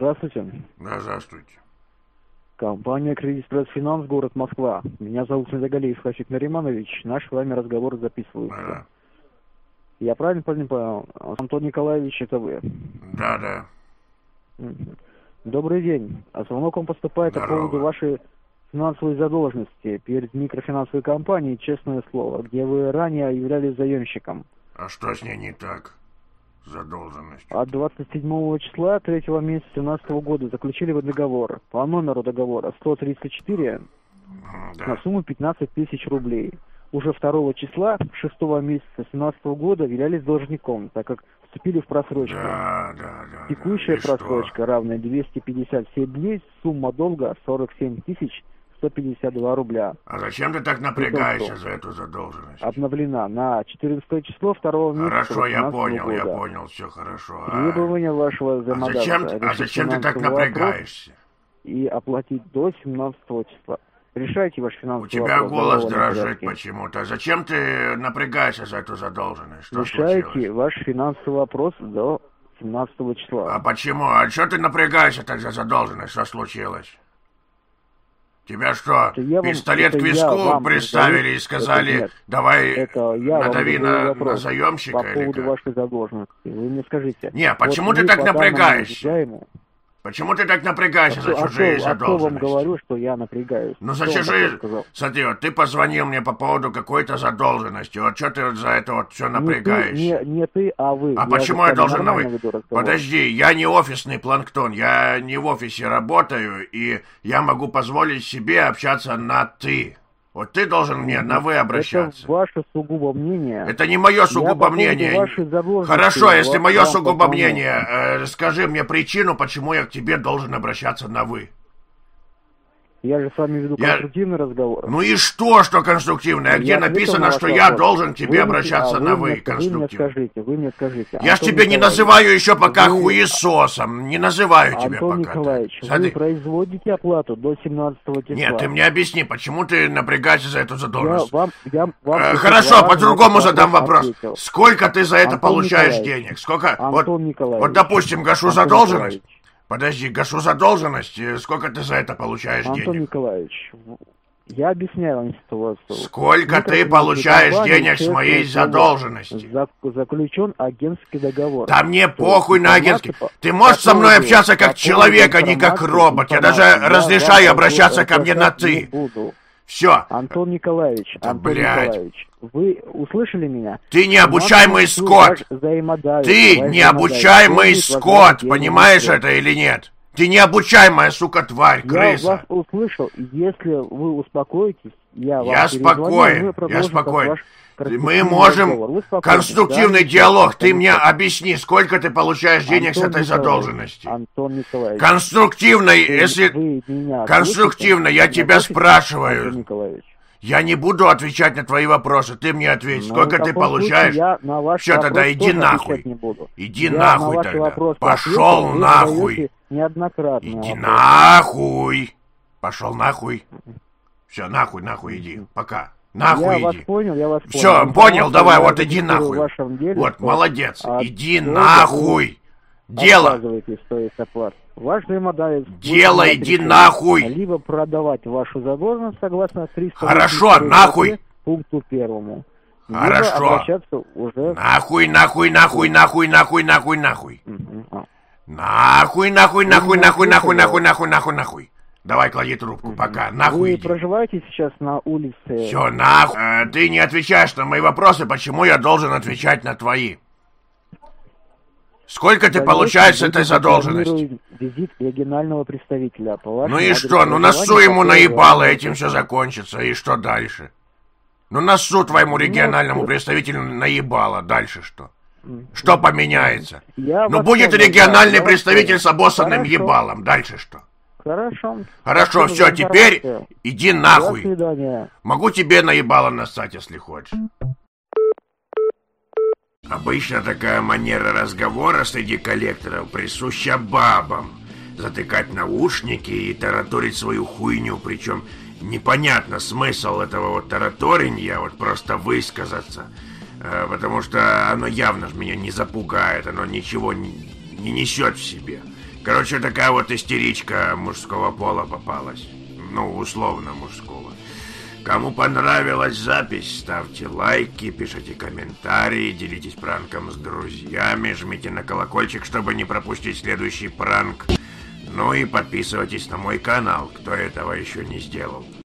Здравствуйте. Да, здравствуйте. Компания «Кредит Финанс», город Москва. Меня зовут Медогалиев Хасик Нариманович. Наш с вами разговор записывается. Да. Я правильно понял? Антон Николаевич, это вы? Да. Добрый день. Звонок вам поступает по поводу вашей финансовой задолженности перед микрофинансовой компанией «Честное слово», где вы ранее являлись заемщиком. А что с ней не так? Задолженность. От 27 числа 3 месяца 2017 года заключили вы договор по номеру договора 134 на сумму 15 тысяч рублей. Уже 2 числа 6 месяца 2017 года являлись должником, так как вступили в просрочку. Да. Текущая просрочка равная 257 дней, сумма долга 47 тысяч 152 рубля. А зачем ты так напрягаешься за эту задолженность? Обновлена на 14 число 2 месяца. Хорошо, я понял, все хорошо. Требования вашего взаимодавца. Зачем ты так напрягаешься? И оплатить до 17 числа. Решайте ваш финансовый вопрос. У тебя голос дрожит порядке. Почему-то. Зачем ты напрягаешься за эту задолженность? Что Решайте случилось? ваш финансовый вопрос до 17 числа. А почему? А что ты напрягаешься так за задолженность? Что случилось? Тебя что, пистолет к виску приставили и сказали, давай надави на заемщика? По поводу вашей задолженности. Вы мне скажите. Не, почему ты так напрягаешься? Почему ты так напрягаешься за чужие задолженности? А кто вам говорю, что я напрягаюсь? Ну за чужие... Смотри, вот ты позвонил мне по поводу какой-то задолженности. Вот что ты вот за это вот все напрягаешься? Не ты, а вы. А почему я должен на вы? Подожди, я не офисный планктон. Я не в офисе работаю, и я могу позволить себе общаться на «ты». Вот ты должен мне на «вы» обращаться. Это ваше сугубо мнение. Это не мое сугубо мнение. Хорошо, если мое сугубо мнение, скажи мне причину, почему я к тебе должен обращаться на «вы». Я же с вами веду конструктивный разговор. Ну и что конструктивное? Где написано, что я должен к тебе обращаться на «вы» конструктивно? Вы мне скажите. Я ж тебе не называю еще пока хуесосом. Не называю тебя пока. Антон Николаевич, вы производите оплату до 17 числа. Нет, ты мне объясни, почему ты напрягаешься за эту задолженность? Хорошо, по-другому задам вопрос. Сколько ты за это получаешь денег? Сколько? Антон Николаевич. Вот, допустим, гашу задолженность. Подожди, гашу задолженность. Сколько ты за это получаешь денег? Антон Николаевич, я объясняю вам ситуацию. Сколько ты получаешь денег с моей задолженности? Заключен агентский договор. Да мне похуй на агентский. Ты можешь со мной общаться как человек, а не как робот. Я даже разрешаю обращаться ко мне на «ты». Все. Антон Николаевич, Николаевич, вы услышали меня? Ты необучаемый скот. Ты необучаемый скот. Понимаешь это или нет? Ты необучаемая, сука, тварь, крыса. Я вас услышал. Если вы успокоитесь, я спокоен. Мы можем конструктивный диалог. Ты мне объясни, сколько ты получаешь денег с этой задолженности. Антон Николаевич. Конструктивный, если... Конструктивно, я тебя спрашиваю. Я не буду отвечать на твои вопросы. Ты мне ответь, сколько ты получаешь. Все, тогда иди нахуй. Иди нахуй тогда. Пошел нахуй. Иди нахуй. Пошел нахуй. Все, нахуй иди. Пока. Нахуй иди. Я вас понял. Все, понял, давай, вот иди нахуй. Вот, молодец. Иди нахуй. Дело. Ваш взаимодавец. Дело, иди нахуй. Либо продавать вашу задолженность согласно 300. Хорошо, нахуй. Пункту 1. Хорошо. Уже... Нахуй. Нахуй. Давай, клади трубку, пока. Нахуй иди. Вы проживаете сейчас на улице? Все, нахуй. Ты не отвечаешь на мои вопросы, почему я должен отвечать на твои? Сколько ты получаешь с этой задолженности? Визит регионального представителя. Ну и что? Ну насу ему наебало, этим все закончится. И что дальше? Ну насу твоему региональному представителю наебало. Дальше что? Что поменяется? Ну будет региональный представитель с обоссанным ебалом. Дальше что? Хорошо, все, теперь иди нахуй. До свидания. Могу тебе наебало нассать, если хочешь. Обычно такая манера разговора среди коллекторов присуща бабам. Затыкать наушники и тараторить свою хуйню, причем непонятно смысл этого вот тараторенья, вот просто высказаться. Потому что оно явно ж меня не запугает, оно ничего не несет в себе. Короче, такая вот истеричка мужского пола попалась. Ну, условно мужского. Кому понравилась запись, ставьте лайки, пишите комментарии, делитесь пранком с друзьями, жмите на колокольчик, чтобы не пропустить следующий пранк. Ну и подписывайтесь на мой канал, кто этого еще не сделал.